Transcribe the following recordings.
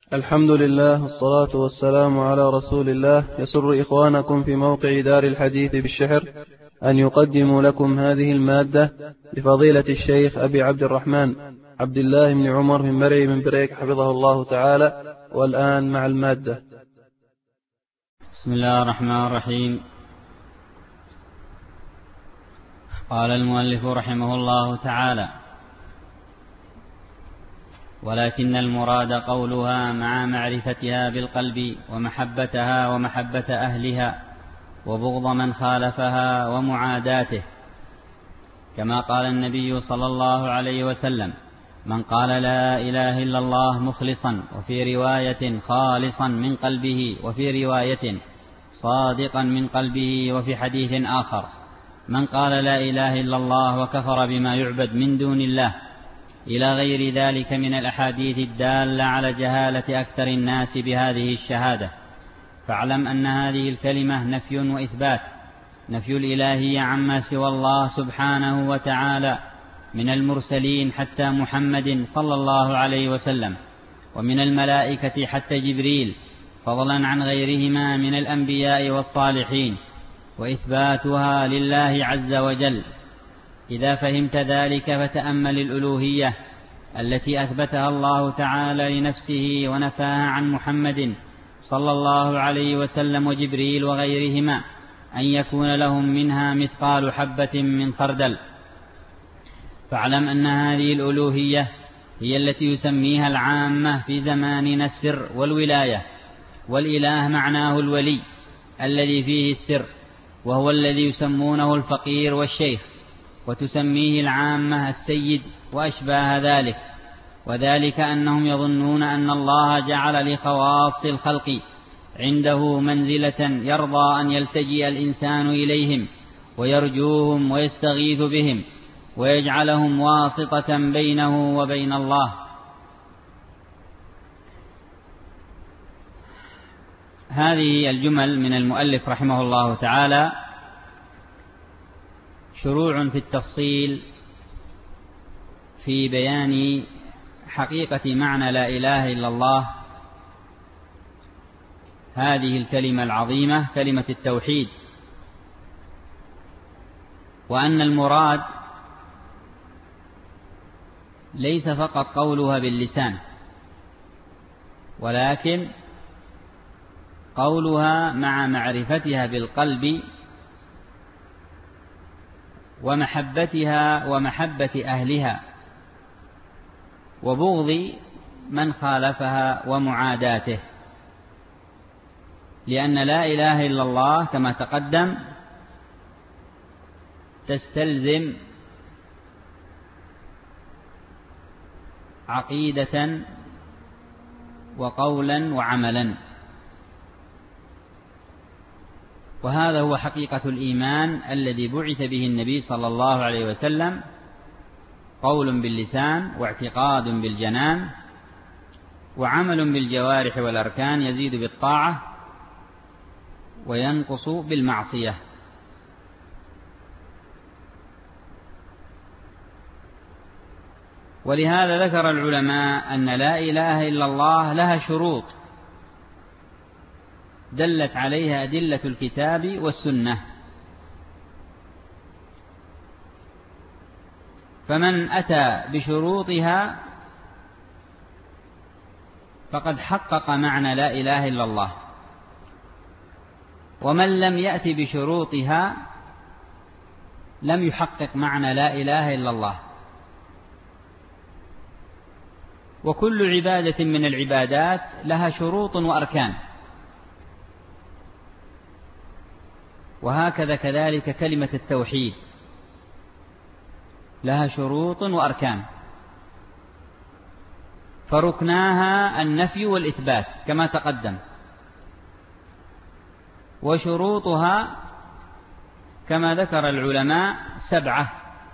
الحمد لله والصلاة والسلام على رسول الله. يسر إخوانكم في موقع دار الحديث بالشحر أن يقدموا لكم هذه المادة لفضيلة الشيخ أبي عبد الرحمن عبد الله بن عمر بن مري بن بريك حفظه الله تعالى. والآن مع المادة. بسم الله الرحمن الرحيم. قال المؤلف رحمه الله تعالى: ولكن المراد قولها مع معرفتها بالقلب ومحبتها ومحبة أهلها وبغض من خالفها ومعاداته، كما قال النبي صلى الله عليه وسلم: من قال لا إله إلا الله مخلصا، وفي رواية خالصا من قلبه، وفي رواية صادقا من قلبه، وفي حديث آخر: من قال لا إله إلا الله وكفر بما يعبد من دون الله، إلى غير ذلك من الأحاديث الدالة على جهالة أكثر الناس بهذه الشهادة. فاعلم أن هذه الكلمة نفي وإثبات: نفي الإلهية عما سوى الله سبحانه وتعالى من المرسلين حتى محمد صلى الله عليه وسلم، ومن الملائكة حتى جبريل، فضلا عن غيرهما من الأنبياء والصالحين، وإثباتها لله عز وجل. إذا فهمت ذلك فتأمل الألوهية التي أثبتها الله تعالى لنفسه ونفاها عن محمد صلى الله عليه وسلم وجبريل وغيرهما أن يكون لهم منها مثقال حبة من خردل. فاعلم أن هذه الألوهية هي التي يسميها العامة في زماننا السر والولاية، والإله معناه الولي الذي فيه السر، وهو الذي يسمونه الفقير والشيخ، وتسميه العامة السيد وأشباه ذلك. وذلك أنهم يظنون أن الله جعل لخواص الخلق عنده منزلة يرضى أن يلتجئ الإنسان إليهم ويرجوهم ويستغيث بهم ويجعلهم واسطة بينه وبين الله. هذه الجمل من المؤلف رحمه الله تعالى شروع في التفصيل في بيان حقيقة معنى لا إله إلا الله، هذه الكلمة العظيمة كلمة التوحيد، وأن المراد ليس فقط قولها باللسان، ولكن قولها مع معرفتها بالقلب ومحبتها ومحبة أهلها وبغض من خالفها ومعاداته. لأن لا إله إلا الله كما تقدم تستلزم عقيدة وقولا وعملا، وهذا هو حقيقة الإيمان الذي بعث به النبي صلى الله عليه وسلم: قول باللسان واعتقاد بالجنان وعمل بالجوارح والأركان، يزيد بالطاعة وينقص بالمعصية. ولهذا ذكر العلماء أن لا إله إلا الله لها شروط دلت عليها أدلة الكتاب والسنة، فمن أتى بشروطها فقد حقق معنى لا إله إلا الله، ومن لم يأت بشروطها لم يحقق معنى لا إله إلا الله. وكل عبادة من العبادات لها شروط وأركان، وهكذا كذلك كلمة التوحيد لها شروط وأركان، فركناها النفي والإثبات كما تقدم، وشروطها كما ذكر العلماء 7.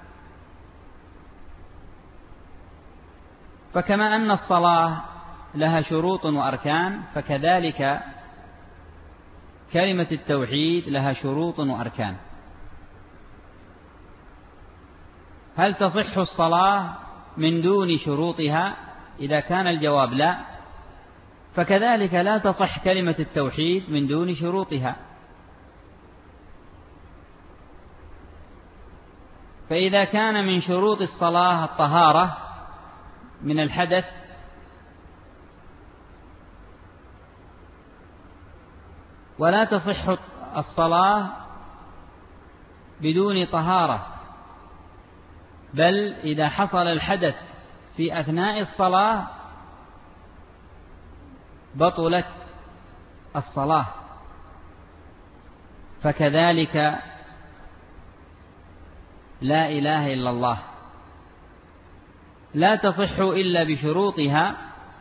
فكما أن الصلاة لها شروط وأركان، فكذلك كلمة التوحيد لها شروط وأركان. هل تصح الصلاة من دون شروطها؟ إذا كان الجواب لا، فكذلك لا تصح كلمة التوحيد من دون شروطها. فإذا كان من شروط الصلاة الطهارة من الحدث، ولا تصح الصلاة بدون طهارة، بل إذا حصل الحدث في أثناء الصلاة بطلت الصلاة. فكذلك لا إله إلا الله لا تصح إلا بشروطها،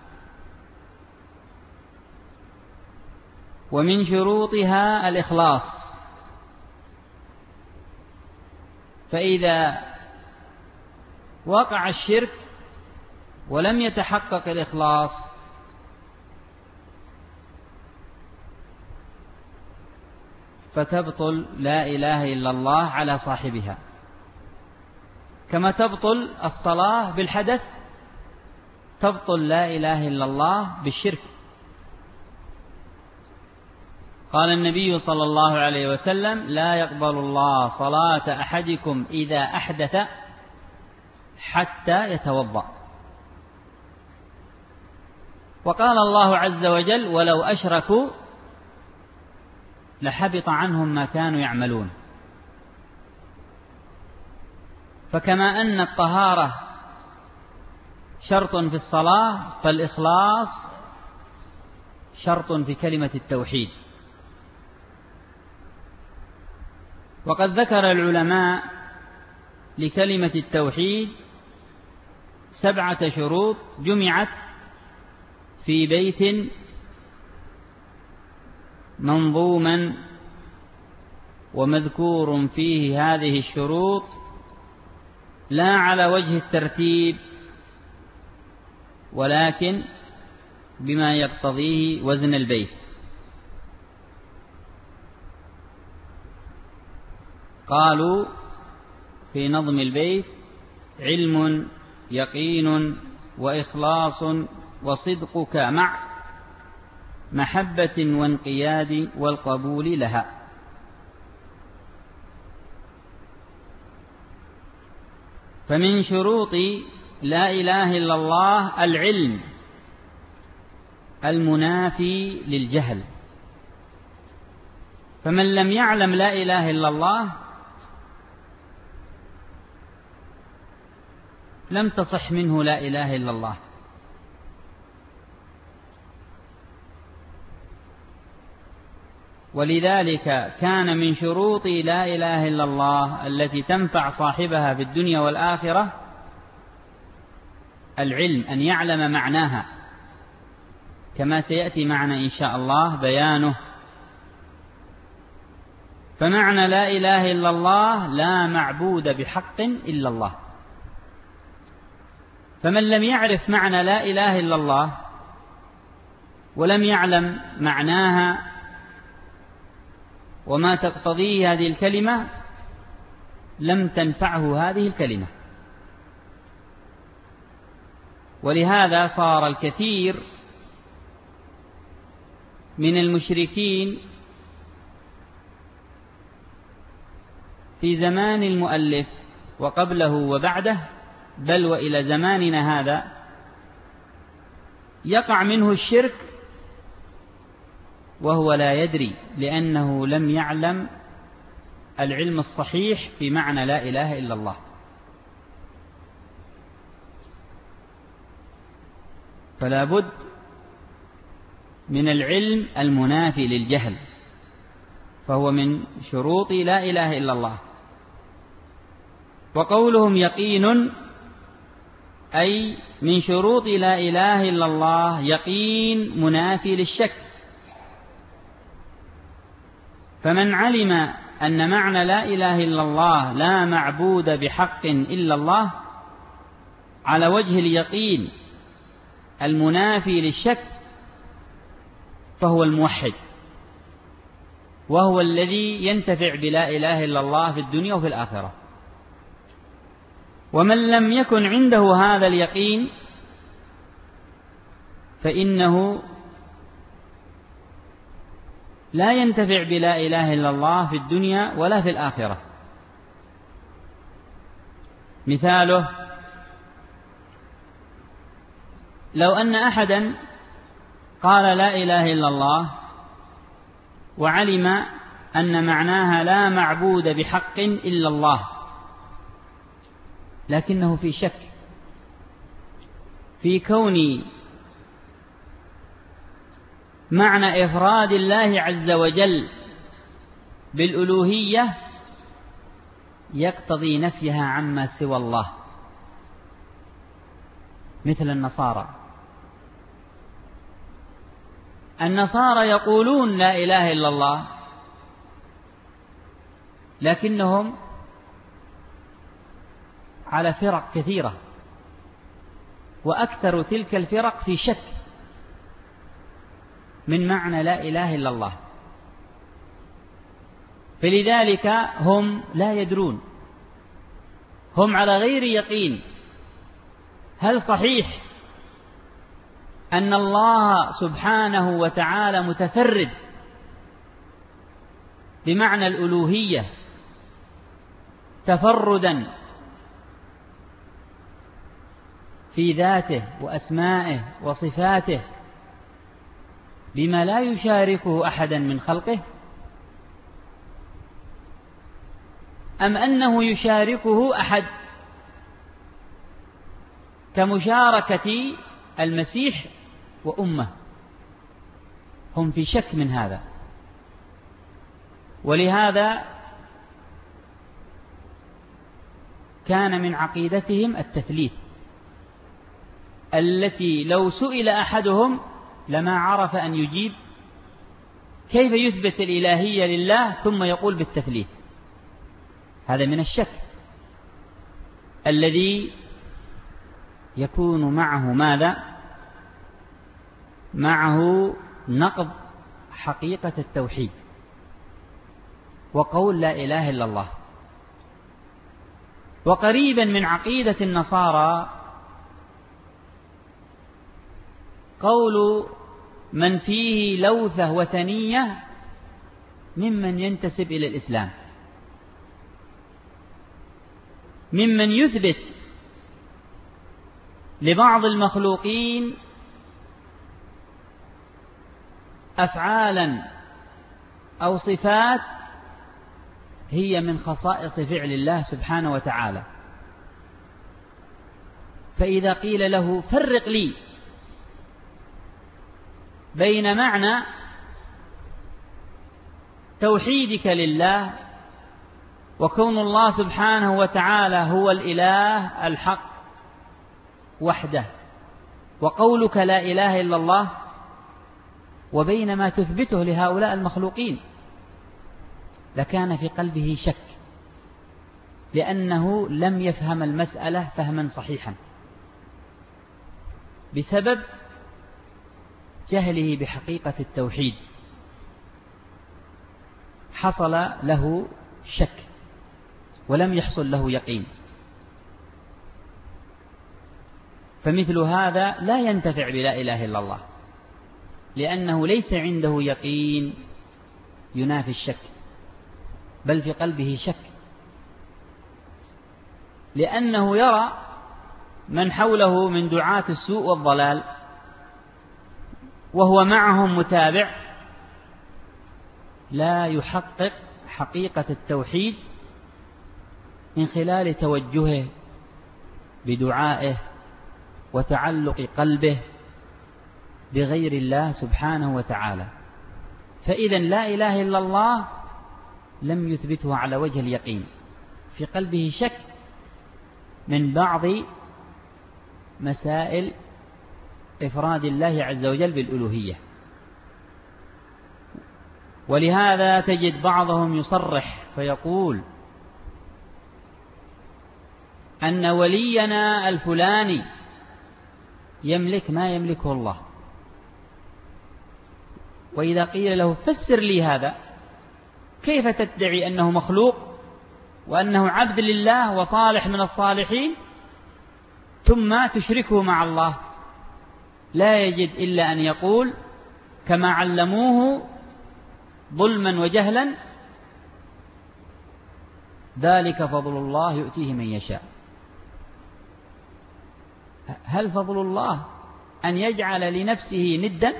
ومن شروطها الإخلاص. فإذا وقع الشرك ولم يتحقق الإخلاص فتبطل لا إله إلا الله على صاحبها، كما تبطل الصلاة بالحدث تبطل لا إله إلا الله بالشرك. قال النبي صلى الله عليه وسلم: لا يقبل الله صلاة أحدكم إذا أحدث حتى يتوضأ. وقال الله عز وجل: ولو أشركوا لحبط عنهم ما كانوا يعملون. فكما أن الطهارة شرط في الصلاة، فالإخلاص شرط في كلمة التوحيد. وقد ذكر العلماء لكلمة التوحيد 7 شروط جمعت في بيت منظوما، ومذكور فيه هذه الشروط لا على وجه الترتيب، ولكن بما يقتضيه وزن البيت. قالوا في نظم البيت: علم، يقين، وإخلاص، وصدقك مع محبة وانقياد والقبول لها. فمن شروط لا إله إلا الله العلم المنافي للجهل. فمن لم يعلم لا إله إلا الله لم تصح منه لا إله إلا الله. ولذلك كان من شروط لا إله إلا الله التي تنفع صاحبها في الدنيا والآخرة العلم، أن يعلم معناها، كما سيأتي معنا إن شاء الله بيانه. فمعنى لا إله إلا الله: لا معبود بحق إلا الله. فمن لم يعرف معنى لا إله إلا الله ولم يعلم معناها وما تقتضيه هذه الكلمة لم تنفعه هذه الكلمة. ولهذا صار الكثير من المشركين في زمان المؤلف وقبله وبعده، بل وإلى زماننا هذا، يقع منه الشرك وهو لا يدري، لأنه لم يعلم العلم الصحيح في معنى لا إله إلا الله. فلا بد من العلم المنافي للجهل، فهو من شروط لا إله إلا الله. وقولهم يقين أي من شروط لا إله إلا الله يقين منافي للشك. فمن علم أن معنى لا إله إلا الله لا معبود بحق إلا الله على وجه اليقين المنافي للشك فهو الموحد، وهو الذي ينتفع بلا إله إلا الله في الدنيا وفي الآخرة. ومن لم يكن عنده هذا اليقين فإنه لا ينتفع بلا إله إلا الله في الدنيا ولا في الآخرة. مثاله: لو أن أحدا قال لا إله إلا الله وعلم أن معناها لا معبود بحق إلا الله، لكنه في شك في كون معنى إفراد الله عز وجل بالألوهية يقتضي نفيها عما سوى الله، مثل النصارى يقولون لا إله إلا الله، لكنهم على فرق كثيرة، وأكثر تلك الفرق في شك من معنى لا إله إلا الله، فلذلك هم لا يدرون، هم على غير يقين هل صحيح أن الله سبحانه وتعالى متفرد بمعنى الألوهية تفردا في ذاته وأسمائه وصفاته بما لا يشاركه أحدا من خلقه، أم أنه يشاركه أحد كمشاركة المسيح وأمه؟ هم في شك من هذا، ولهذا كان من عقيدتهم التثليث، التي لو سئل أحدهم لما عرف أن يجيب كيف يثبت الإلهية لله ثم يقول بالتثليث. هذا من الشك الذي يكون معه ماذا؟ معه نقض حقيقة التوحيد وقول لا إله إلا الله. وقريبا من عقيدة النصارى قول من فيه لوثة وثنية ممن ينتسب إلى الإسلام، ممن يثبت لبعض المخلوقين أفعالا أو صفات هي من خصائص فعل الله سبحانه وتعالى، فإذا قيل له فرق لي بين معنى توحيدك لله وكون الله سبحانه وتعالى هو الإله الحق وحده وقولك لا إله إلا الله، وبين ما تثبته لهؤلاء المخلوقين، لكان في قلبه شك، لأنه لم يفهم المسألة فهما صحيحا بسبب جهله بحقيقة التوحيد، حصل له شك ولم يحصل له يقين. فمثل هذا لا ينتفع بلا إله إلا الله، لأنه ليس عنده يقين ينافي الشك، بل في قلبه شك، لأنه يرى من حوله من دعاة السوء والضلال وهو معهم متابع لا يحقق حقيقة التوحيد من خلال توجهه بدعائه وتعلق قلبه بغير الله سبحانه وتعالى. فإذا لا إله إلا الله لم يثبته على وجه اليقين، في قلبه شك من بعض مسائل إفراد الله عز وجل بالألوهية. ولهذا تجد بعضهم يصرح فيقول أن ولينا الفلاني يملك ما يملكه الله، وإذا قيل له فسر لي هذا، كيف تدعي أنه مخلوق وأنه عبد لله وصالح من الصالحين ثم تشركه مع الله؟ لا يجد إلا أن يقول كما علموه ظلما وجهلا، ذلك فضل الله يؤتيه من يشاء. هل فضل الله أن يجعل لنفسه ندا،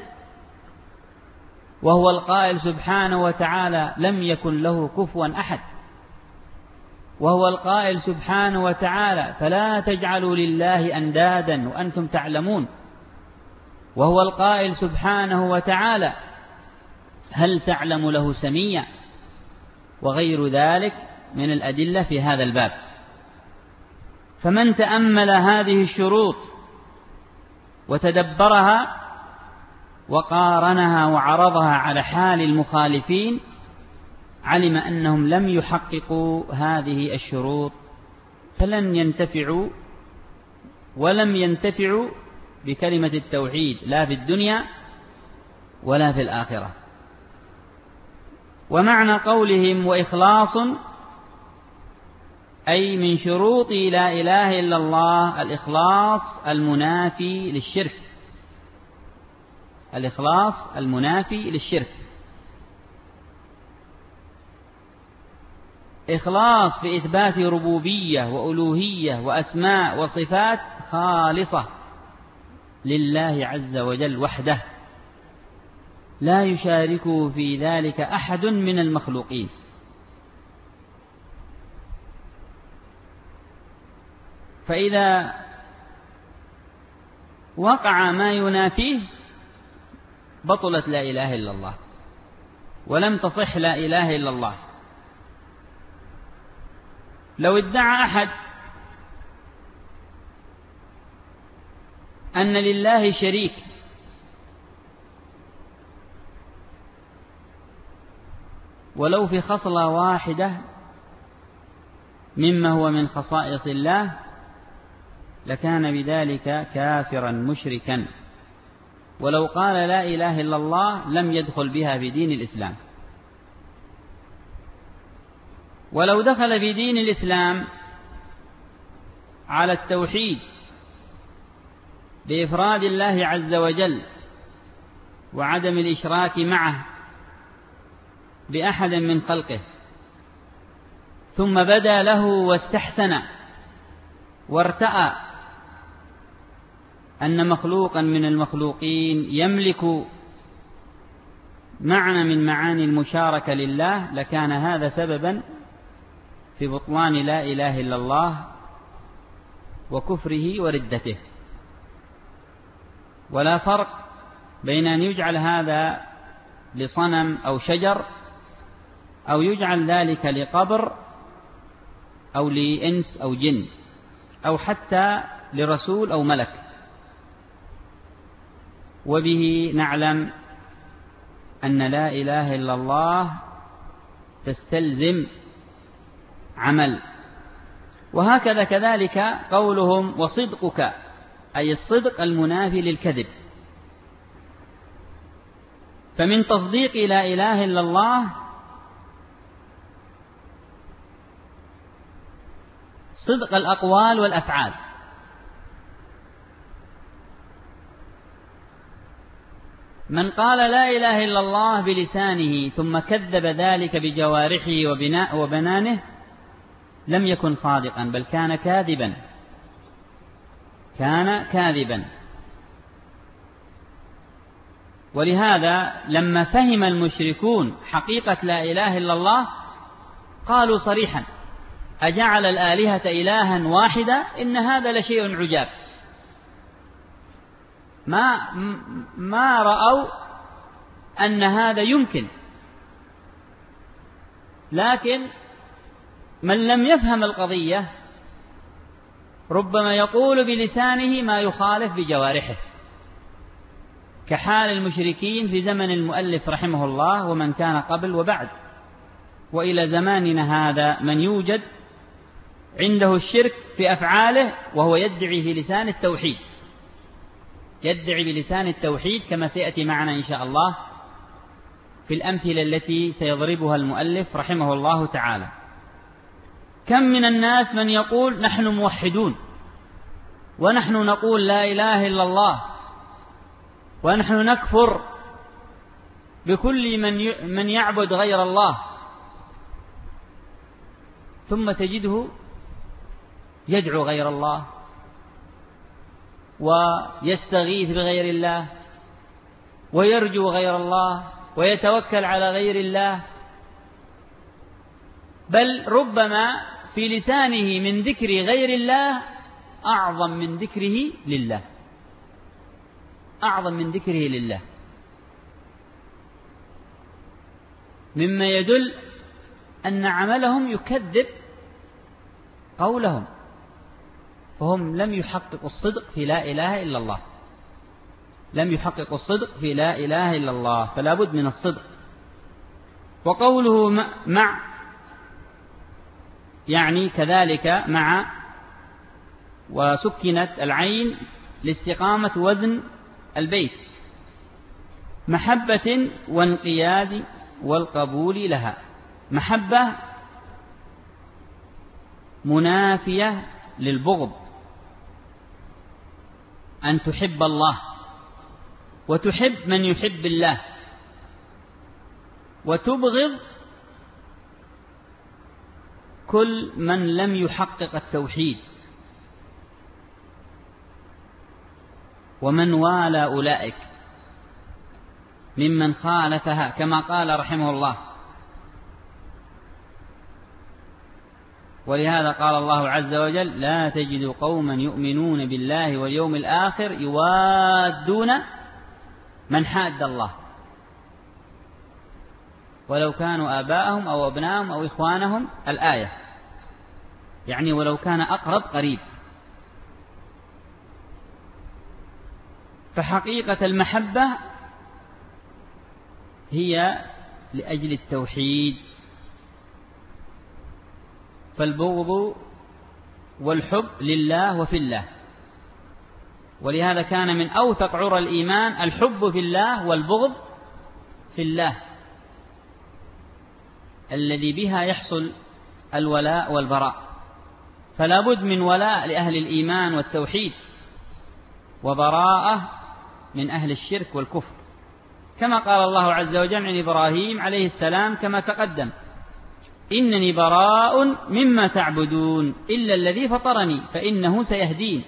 وهو القائل سبحانه وتعالى لم يكن له كفوا أحد، وهو القائل سبحانه وتعالى فلا تجعلوا لله أندادا وأنتم تعلمون، وهو القائل سبحانه وتعالى هل تعلم له سميا، وغير ذلك من الأدلة في هذا الباب. فمن تأمل هذه الشروط وتدبرها وقارنها وعرضها على حال المخالفين، علم أنهم لم يحققوا هذه الشروط، فلن ينتفعوا ولم ينتفعوا بكلمة التوحيد لا في الدنيا ولا في الآخرة. ومعنى قولهم وإخلاص أي من شروط لا إله إلا الله الإخلاص المنافي للشرك، الإخلاص المنافي للشرك، إخلاص في إثبات ربوبية وألوهية وأسماء وصفات خالصة لله عز وجل وحده، لا يشاركه في ذلك أحد من المخلوقين. فإذا وقع ما ينافيه بطلت لا إله إلا الله، ولم تصح لا إله إلا الله. لو ادعى أحد أن لله شريك ولو في خصلة واحدة مما هو من خصائص الله، لكان بذلك كافرا مشركا، ولو قال لا إله إلا الله لم يدخل بها في دين الإسلام. ولو دخل في دين الإسلام على التوحيد بإفراد الله عز وجل وعدم الإشراك معه بأحد من خلقه، ثم بدا له واستحسن وارتأى أن مخلوقا من المخلوقين يملك معنى من معاني المشاركة لله، لكان هذا سببا في بطلان لا إله إلا الله وكفره وردته. ولا فرق بين أن يجعل هذا لصنم أو شجر، أو يجعل ذلك لقبر أو لإنس أو جن، أو حتى لرسول أو ملك. وبه نعلم أن لا إله إلا الله تستلزم عمل. وهكذا كذلك قولهم وصدقك، أي الصدق المنافي للكذب. فمن تصديق لا إله إلا الله صدق الأقوال والأفعال، من قال لا إله إلا الله بلسانه ثم كذب ذلك بجوارحه وبنانه لم يكن صادقا، بل كان كاذبا، كان كاذبا. ولهذا لما فهم المشركون حقيقة لا إله إلا الله قالوا صريحا أجعل الآلهة إلها واحدا إن هذا لشيء عجاب. ما رأوا أن هذا يمكن، لكن من لم يفهم القضية ربما يقول بلسانه ما يخالف بجوارحه، كحال المشركين في زمن المؤلف رحمه الله ومن كان قبل وبعد. وإلى زماننا هذا من يوجد عنده الشرك في أفعاله وهو يدعي في لسان التوحيد، يدعي بلسان التوحيد، كما سيأتي معنا إن شاء الله في الأمثلة التي سيضربها المؤلف رحمه الله تعالى. كم من الناس من يقول نحن موحدون، ونحن نقول لا إله إلا الله، ونحن نكفر بكل من يعبد غير الله، ثم تجده يدعو غير الله ويستغيث بغير الله ويرجو غير الله ويتوكل على غير الله، بل ربما في لسانه من ذكر غير الله أعظم من ذكره لله، أعظم من ذكره لله، مما يدل أن عملهم يكذب قولهم، فهم لم يحققوا الصدق في لا إله إلا الله، لم يحققوا الصدق في لا إله إلا الله، فلا بد من الصدق. وقوله مع يعني كذلك مع، وسكنت العين لاستقامة وزن البيت، محبة وانقياد والقبول لها. محبة منافية للبغض، أن تحب الله وتحب من يحب الله، وتبغض كل من لم يحقق التوحيد ومن والى أولئك ممن خالفها، كما قال رحمه الله. ولهذا قال الله عز وجل: لا تجد قوما يؤمنون بالله واليوم الآخر يوادون من حاد الله ولو كانوا آباءهم أو أبناءهم أو إخوانهم، الآية، يعني ولو كان أقرب قريب. فحقيقة المحبة هي لأجل التوحيد، فالبغض والحب لله وفي الله. ولهذا كان من أوثق عرى الإيمان الحب في الله والبغض في الله، الذي بها يحصل الولاء والبراء. فلا بد من ولاء لأهل الإيمان والتوحيد، وبراءة من أهل الشرك والكفر، كما قال الله عز وجل عن إبراهيم عليه السلام كما تقدم: إنني براء مما تعبدون إلا الذي فطرني فإنه سيهدين.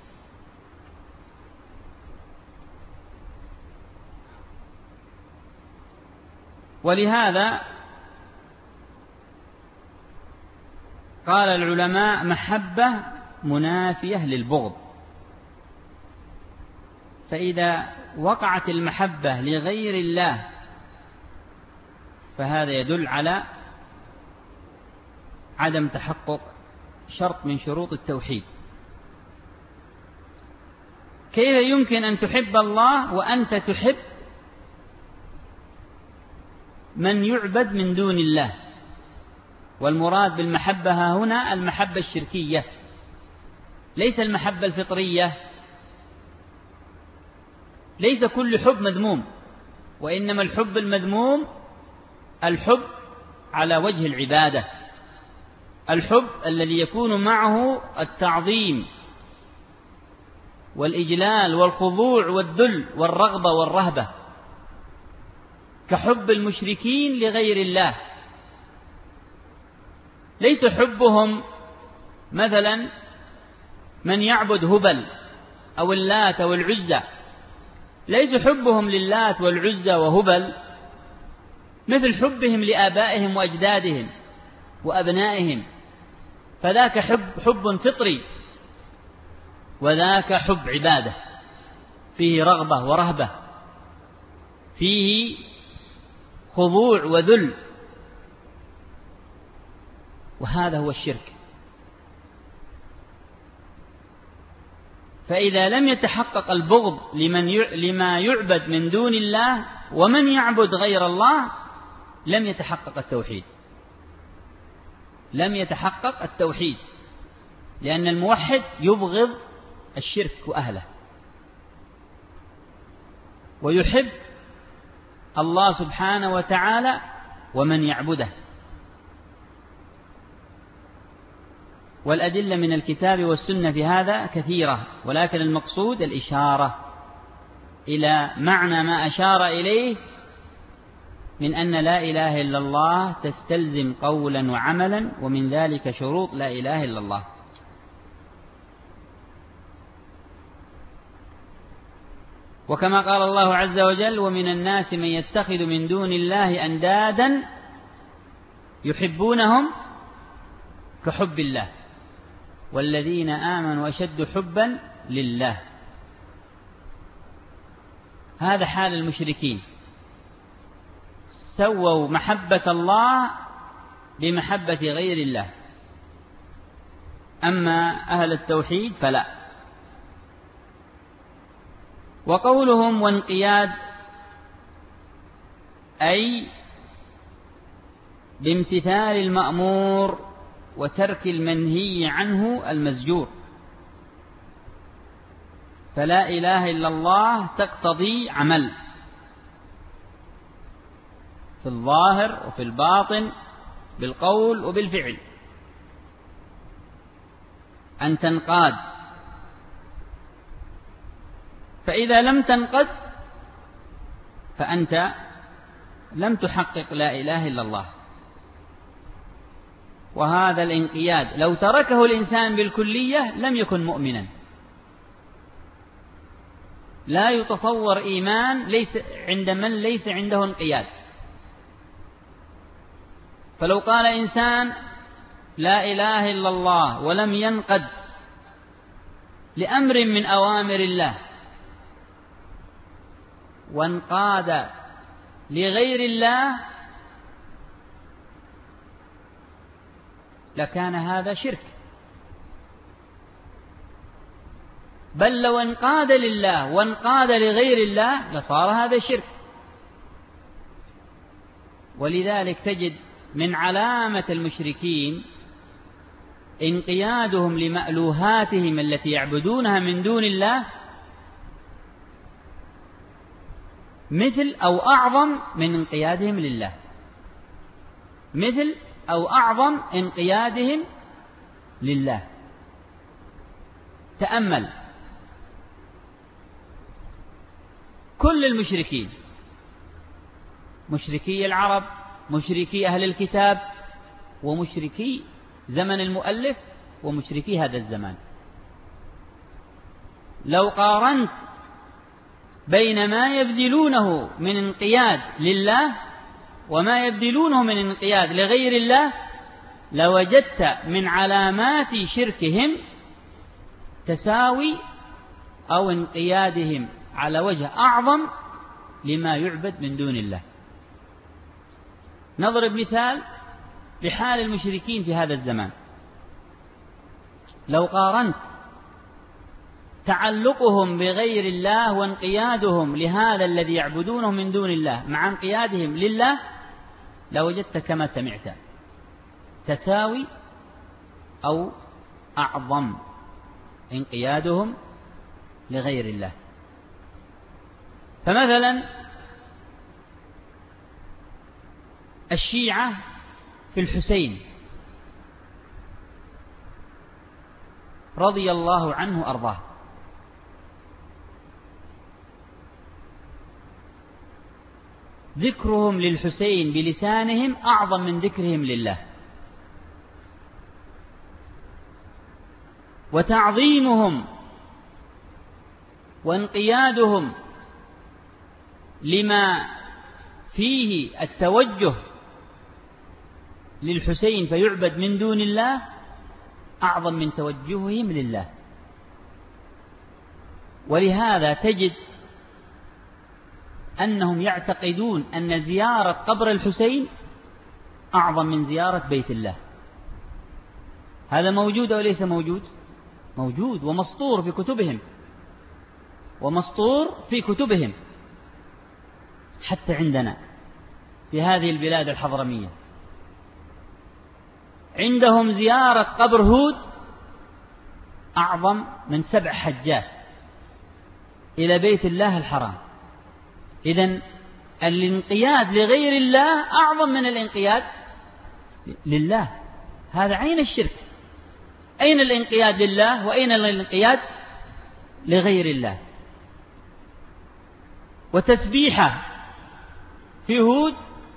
ولهذا قال العلماء: محبة منافية للبغض. فإذا وقعت المحبة لغير الله فهذا يدل على عدم تحقق شرط من شروط التوحيد. كيف يمكن أن تحب الله وأنت تحب من يعبد من دون الله؟ والمراد بالمحبة هنا المحبة الشركية، ليس المحبة الفطرية. ليس كل حب مذموم، وإنما الحب المذموم الحب على وجه العبادة، الحب الذي يكون معه التعظيم والإجلال والخضوع والذل والرغبة والرهبة، كحب المشركين لغير الله. ليس حبهم مثلا من يعبد هبل أو اللات والعزى، ليس حبهم للات والعزى وهبل مثل حبهم لآبائهم وأجدادهم وأبنائهم، فذاك حب فطري، وذاك حب عبادة فيه رغبة ورهبة، فيه خضوع وذل، وهذا هو الشرك. فإذا لم يتحقق البغض لما يعبد من دون الله ومن يعبد غير الله لم يتحقق التوحيد، لم يتحقق التوحيد، لأن الموحد يبغض الشرك وأهله ويحب الله سبحانه وتعالى ومن يعبده. والأدلة من الكتاب والسنة في هذا كثيرة، ولكن المقصود الإشارة إلى معنى ما أشار إليه من أن لا إله إلا الله تستلزم قولا وعملا، ومن ذلك شروط لا إله إلا الله. وكما قال الله عز وجل: ومن الناس من يتخذ من دون الله أندادا يحبونهم كحب الله والذين آمنوا أشد حبا لله. هذا حال المشركين، سووا محبة الله بمحبة غير الله. أما أهل التوحيد فلا. وقولهم وانقياد أي بامتثال المأمور وترك المنهي عنه المزجور. فلا إله إلا الله تقتضي عمل في الظاهر وفي الباطن، بالقول وبالفعل، أن تنقاد. فإذا لم تنقد فأنت لم تحقق لا إله إلا الله. وهذا الانقياد لو تركه الإنسان بالكلية لم يكن مؤمنا. لا يتصور إيمان ليس عند من ليس عنده انقياد. فلو قال إنسان لا إله إلا الله ولم ينقد لأمر من أوامر الله وانقاد لغير الله لكان هذا شرك. بل لو انقاد لله وانقاد لغير الله لصار هذا شرك. ولذلك تجد من علامة المشركين انقيادهم لمألوهاتهم التي يعبدونها من دون الله مثل أو أعظم من انقيادهم لله، مثل أو أعظم انقيادهم لله. تأمل كل المشركين، مشركي العرب، مشركي أهل الكتاب، ومشركي زمن المؤلف، ومشركي هذا الزمان، لو قارنت بين ما يبذلونه من انقياد لله وما يبذلونه من انقياد لغير الله لوجدت من علامات شركهم تساوي أو انقيادهم على وجه أعظم لما يعبد من دون الله. نضرب مثال بحال المشركين في هذا الزمان. لو قارنت تعلقهم بغير الله وانقيادهم لهذا الذي يعبدونه من دون الله مع انقيادهم لله لوجدت كما سمعت تساوي أو أعظم انقيادهم لغير الله. فمثلا الشيعة في الحسين رضي الله عنه أرضاه، ذكرهم للحسين بلسانهم أعظم من ذكرهم لله، وتعظيمهم وانقيادهم لما فيه التوجه للحسين فيعبد من دون الله أعظم من توجههم لله. ولهذا تجد أنهم يعتقدون أن زيارة قبر الحسين أعظم من زيارة بيت الله. هذا موجود أو ليس موجود؟ موجود ومسطور في كتبهم، ومسطور في كتبهم حتى عندنا في هذه البلاد الحضرمية. عندهم زيارة قبر هود أعظم من 7 حجات إلى بيت الله الحرام. إذن الانقياد لغير الله أعظم من الانقياد لله. هذا عين الشرك. أين الانقياد لله وأين الانقياد لغير الله؟ وتسبيحه في هود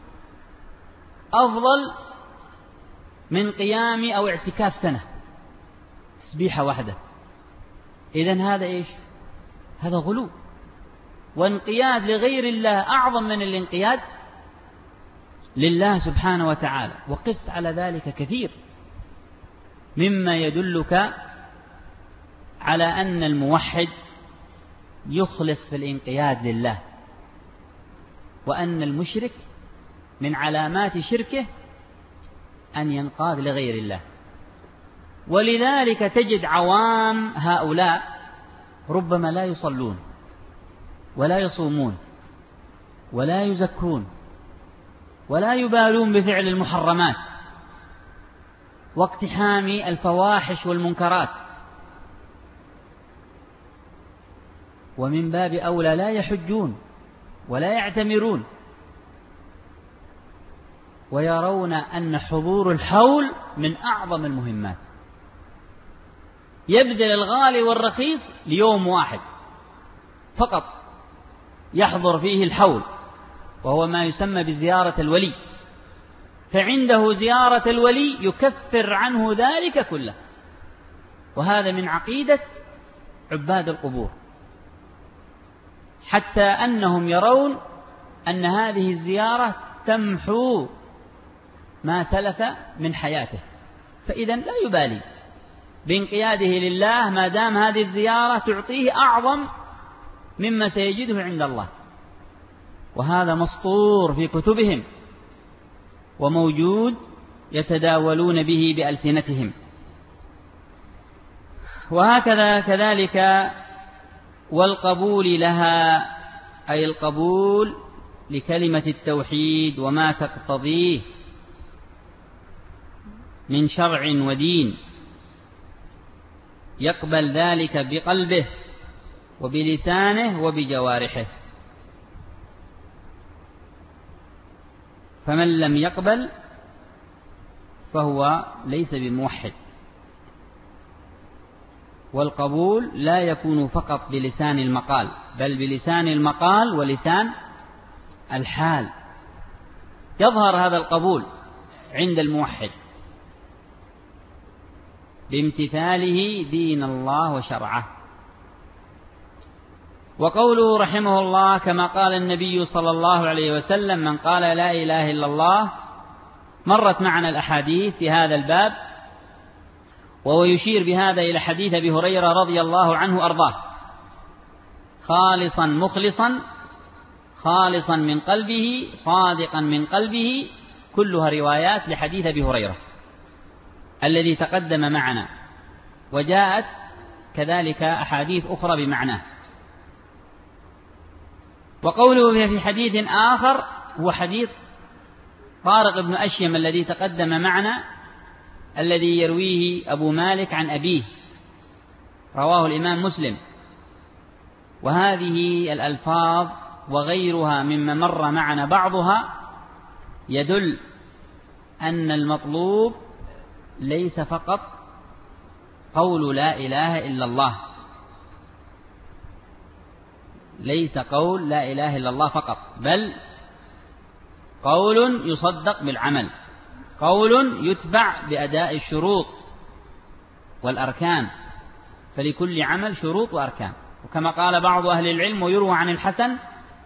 أفضل من قيام أو اعتكاف سنة تسبيحة واحدة. إذن هذا إيش؟ هذا غلو، وانقياد لغير الله أعظم من الانقياد لله سبحانه وتعالى. وقس على ذلك كثير مما يدلك على أن الموحد يخلص في الانقياد لله، وأن المشرك من علامات شركه أن ينقاد لغير الله. ولذلك تجد عوام هؤلاء ربما لا يصلون ولا يصومون ولا يزكون ولا يبالون بفعل المحرمات واقتحام الفواحش والمنكرات، ومن باب أولى لا يحجون ولا يعتمرون، ويرون أن حضور الحول من أعظم المهمات. يبذل الغالي والرخيص ليوم واحد فقط يحضر فيه الحول، وهو ما يسمى بزيارة الولي، فعنده زيارة الولي يكفر عنه ذلك كله. وهذا من عقيدة عباد القبور، حتى أنهم يرون أن هذه الزيارة تمحو ما سلف من حياته، فإذا لا يبالي بانقياده لله ما دام هذه الزيارة تعطيه أعظم مما سيجده عند الله. وهذا مسطور في كتبهم وموجود يتداولون به بألسنتهم. وهكذا كذلك والقبول لها، أي القبول لكلمة التوحيد وما تقتضيه من شرع ودين، يقبل ذلك بقلبه وبلسانه وبجوارحه. فمن لم يقبل فهو ليس بموحد. والقبول لا يكون فقط بلسان المقال، بل بلسان المقال ولسان الحال. يظهر هذا القبول عند الموحد بامتثاله دين الله وشرعه. وقوله رحمه الله كما قال النبي صلى الله عليه وسلم: من قال لا إله إلا الله. مرت معنا الأحاديث في هذا الباب، وهو يشير بهذا إلى حديث أبي هريرة رضي الله عنه أرضاه: خالصا مخلصا، خالصا من قلبه، صادقا من قلبه، كلها روايات لحديث أبي هريرة الذي تقدم معنا، وجاءت كذلك أحاديث أخرى بمعناه. وقوله في حديث آخر هو حديث طارق بن أشيم الذي تقدم معنا، الذي يرويه أبو مالك عن أبيه، رواه الإمام مسلم. وهذه الألفاظ وغيرها مما مر معنا بعضها يدل أن المطلوب ليس فقط قول لا إله إلا الله، ليس قول لا إله إلا الله فقط، بل قول يصدق بالعمل، قول يتبع بأداء الشروط والأركان، فلكل عمل شروط وأركان. وكما قال بعض أهل العلم ويروى عن الحسن: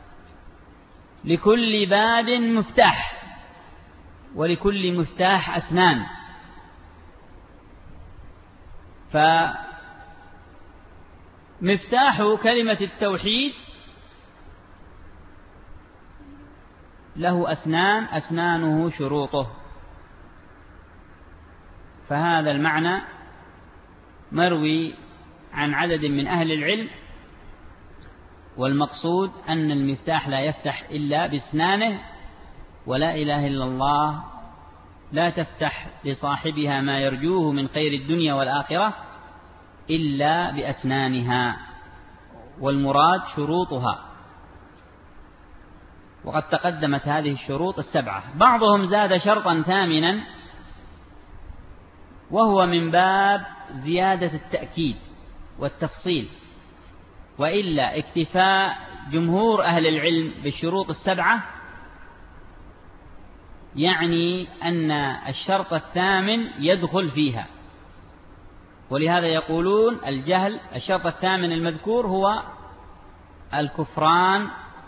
لكل باب مفتاح ولكل مفتاح أسنان. فمفتاح كلمة التوحيد له أسنان، أسنانه شروطه. فهذا المعنى مروي عن عدد من أهل العلم، والمقصود أن المفتاح لا يفتح إلا بأسنانه، ولا إله إلا الله لا تفتح لصاحبها ما يرجوه من خير الدنيا والآخرة إلا بأسنانها، والمراد شروطها. وقد تقدمت هذه الشروط السبعة. بعضهم زاد شرطا ثامنا، وهو من باب زيادة التأكيد والتفصيل، وإلا اكتفاء جمهور أهل العلم بالشروط السبعة يعني أن الشرط الثامن يدخل فيها. ولهذا يقولون الجهل الشرط الثامن المذكور هو الكفران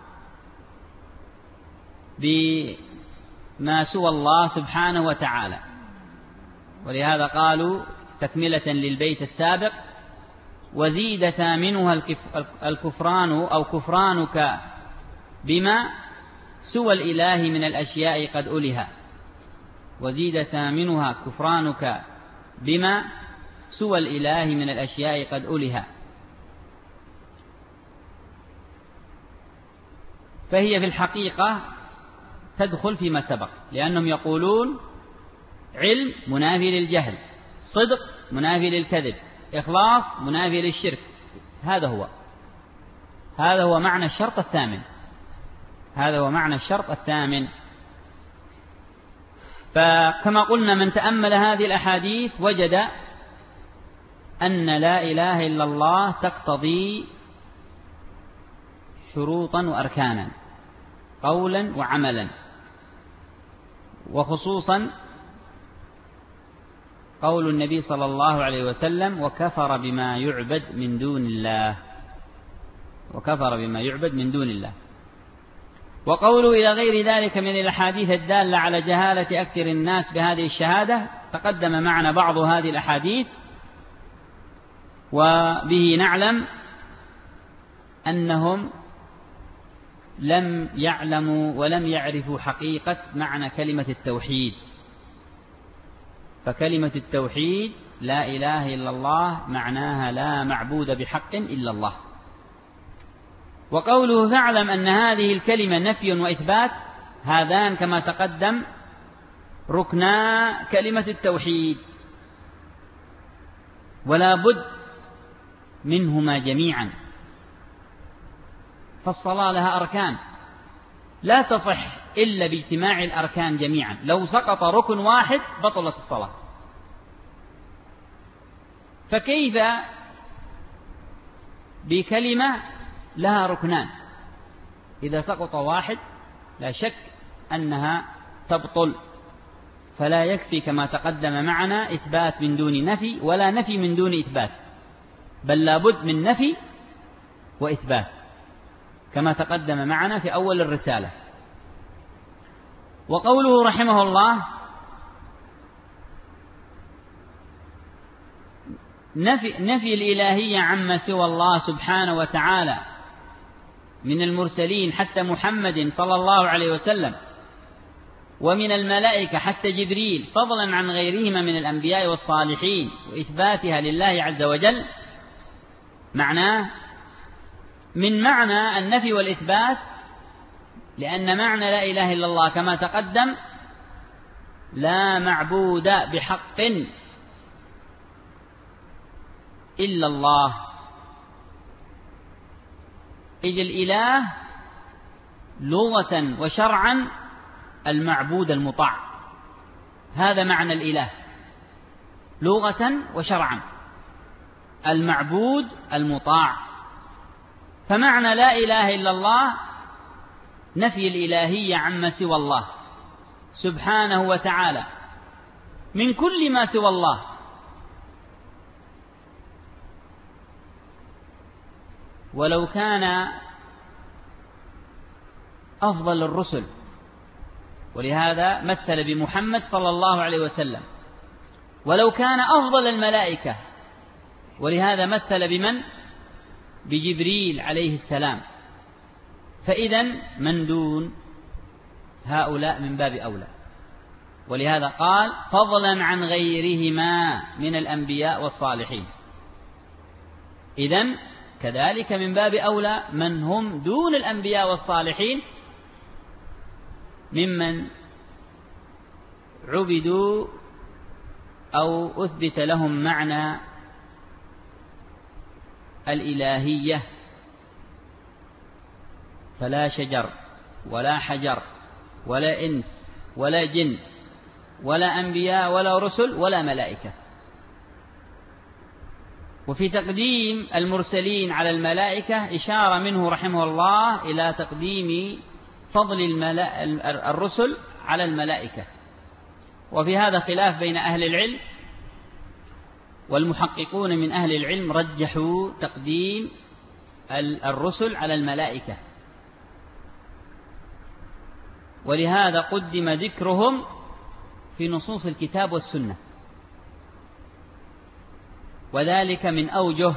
بما سوى الله سبحانه وتعالى. ولهذا قالوا تكملة للبيت السابق: وزيد ثامنها الكفران أو كفرانك بما سوى الإله من الأشياء قد ألها. وزيد ثامنها كفرانك بما سوى الإله من الأشياء قد ألها. فهي في الحقيقة تدخل فيما سبق، لأنهم يقولون علم منافي للجهل، صدق منافي للكذب، إخلاص منافي للشرك. هذا هو معنى الشرط الثامن. هذا هو معنى الشرط الثامن. فكما قلنا من تأمل هذه الأحاديث وجد أن لا إله إلا الله تقتضي شروطا وأركانا، قولا وعملا، وخصوصا قول النبي صلى الله عليه وسلم: وكفر بما يعبد من دون الله. وكفر بما يعبد من دون الله. وقوله إلى غير ذلك من الأحاديث الدالة على جهالة أكثر الناس بهذه الشهادة. تقدم معنا بعض هذه الأحاديث، وبه نعلم أنهم لم يعلموا ولم يعرفوا حقيقة معنى كلمة التوحيد. فكلمة التوحيد لا إله إلا الله معناها لا معبود بحق إلا الله. وقوله فاعلم أن هذه الكلمة نفي وإثبات، هذان كما تقدم ركنا كلمة التوحيد، ولا بد منهما جميعا. فالصلاة لها أركان لا تصح إلا باجتماع الأركان جميعا. لو سقط ركن واحد بطلت الصلاة. فكيف بكلمة لها ركنان؟ إذا سقط واحد لا شك أنها تبطل. فلا يكفي كما تقدم معنا إثبات من دون نفي، ولا نفي من دون إثبات، بل لابد من نفي وإثبات كما تقدم معنا في أول الرسالة. وقوله رحمه الله: نفي الإلهية عما سوى الله سبحانه وتعالى من المرسلين حتى محمد صلى الله عليه وسلم، ومن الملائكة حتى جبريل، فضلا عن غيرهما من الأنبياء والصالحين، وإثباتها لله عز وجل. معناه من معنى النفي والإثبات، لأن معنى لا إله إلا الله كما تقدم لا معبود بحق إلا الله. إذ الإله لغة وشرعا المعبود المطاع. هذا معنى الإله لغة وشرعا، المعبود المطاع. فمعنى لا إله إلا الله نفي الإلهية عما سوى الله سبحانه وتعالى من كل ما سوى الله. ولو كان أفضل الرسل، ولهذا مثل بمحمد صلى الله عليه وسلم، ولو كان أفضل الملائكة، ولهذا مثل بمن؟ بجبريل عليه السلام. فإذن من دون هؤلاء من باب أولى. ولهذا قال فضلا عن غيرهما من الأنبياء والصالحين. إذن كذلك من باب أولى من هم دون الأنبياء والصالحين ممن عبدوا أو أثبت لهم معنى الإلهية. فلا شجر ولا حجر ولا إنس ولا جن ولا أنبياء ولا رسل ولا ملائكة. وفي تقديم المرسلين على الملائكة إشارة منه رحمه الله إلى تقديم فضل الرسل على الملائكة. وفي هذا خلاف بين أهل العلم، والمحققون من أهل العلم رجحوا تقديم الرسل على الملائكة، ولهذا قدم ذكرهم في نصوص الكتاب والسنة، وذلك من أوجه: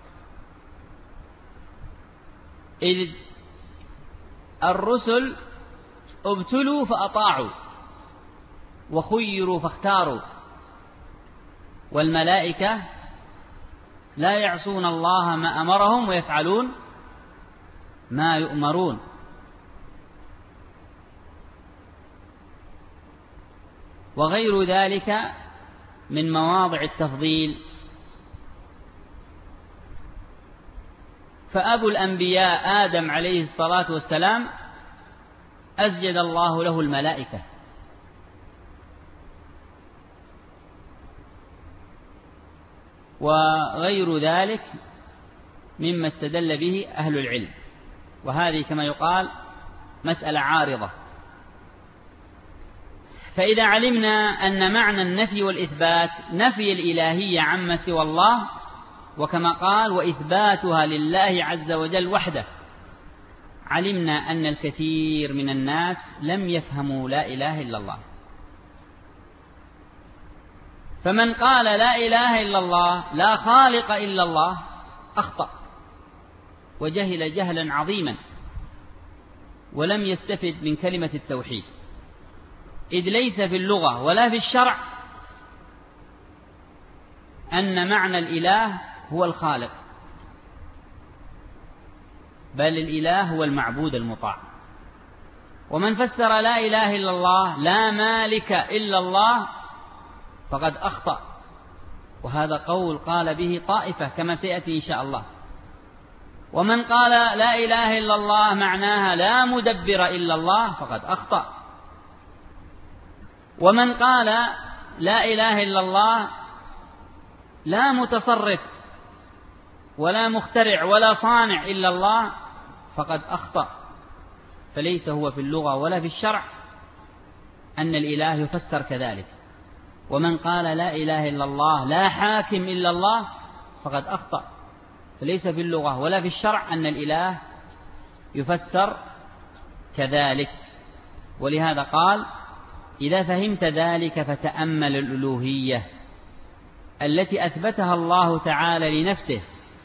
إذ الرسل ابتلوا فأطاعوا وخيروا فاختاروا، والملائكة لا يعصون الله ما أمرهم ويفعلون ما يؤمرون. وغير ذلك من مواضع التفضيل. فأبو الأنبياء آدم عليه الصلاة والسلام أسجد الله له الملائكة، وغير ذلك مما استدل به أهل العلم. وهذه كما يقال مسألة عارضة. فإذا علمنا أن معنى النفي والإثبات نفي الإلهية عما سوى الله، وكما قال: وإثباتها لله عز وجل وحده، علمنا أن الكثير من الناس لم يفهموا لا إله إلا الله. فمن قال لا إله إلا الله لا خالق إلا الله أخطأ وجهل جهلا عظيما، ولم يستفد من كلمة التوحيد، إذ ليس في اللغة ولا في الشرع أن معنى الإله هو الخالق، بل الإله هو المعبود المطاع. ومن فسر لا إله إلا الله لا مالك إلا الله فقد أخطأ، وهذا قول قال به طائفة كما سيأتي إن شاء الله. ومن قال لا إله إلا الله معناها لا مدبر إلا الله فقد أخطأ. ومن قال لا إله إلا الله لا متصرف ولا مخترع ولا صانع إلا الله فقد أخطأ. فليس هو في اللغة ولا في الشرع أن الإله يفسر كذلك. ومن قال لا إله إلا الله لا حاكم إلا الله فقد أخطأ. فليس في اللغة ولا في الشرع أن الإله يفسر كذلك. ولهذا قال: إذا فهمت ذلك فتأمل الألوهية التي أثبتها الله تعالى لنفسه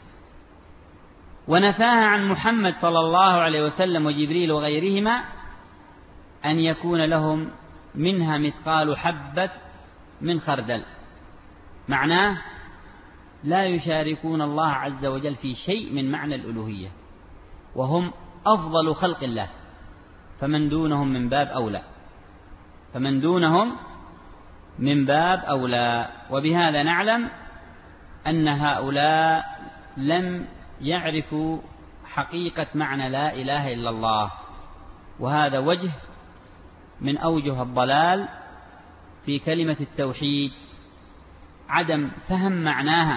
ونفاها عن محمد صلى الله عليه وسلم وجبريل وغيرهما أن يكون لهم منها مثقال حبة من خردل. معناه لا يشاركون الله عز وجل في شيء من معنى الألوهية، وهم أفضل خلق الله، فمن دونهم من باب أولى، فمن دونهم من باب أولى. وبهذا نعلم أن هؤلاء لم يعرفوا حقيقة معنى لا إله إلا الله، وهذا وجه من أوجه الضلال في كلمة التوحيد، عدم فهم معناها.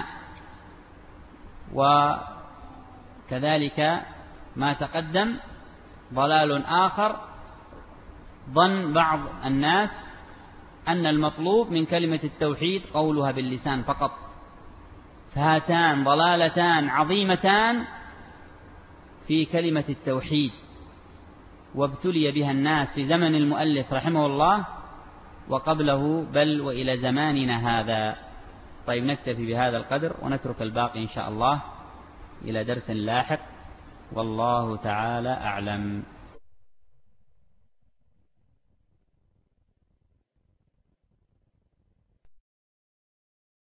وكذلك ما تقدم ضلال آخر، ظن بعض الناس أن المطلوب من كلمة التوحيد قولها باللسان فقط. فهاتان ضلالتان عظيمتان في كلمة التوحيد، وابتلي بها الناس في زمن المؤلف رحمه الله وقبله، بل وإلى زماننا هذا. طيب، نكتفي بهذا القدر ونترك الباقي إن شاء الله إلى درس لاحق، والله تعالى أعلم.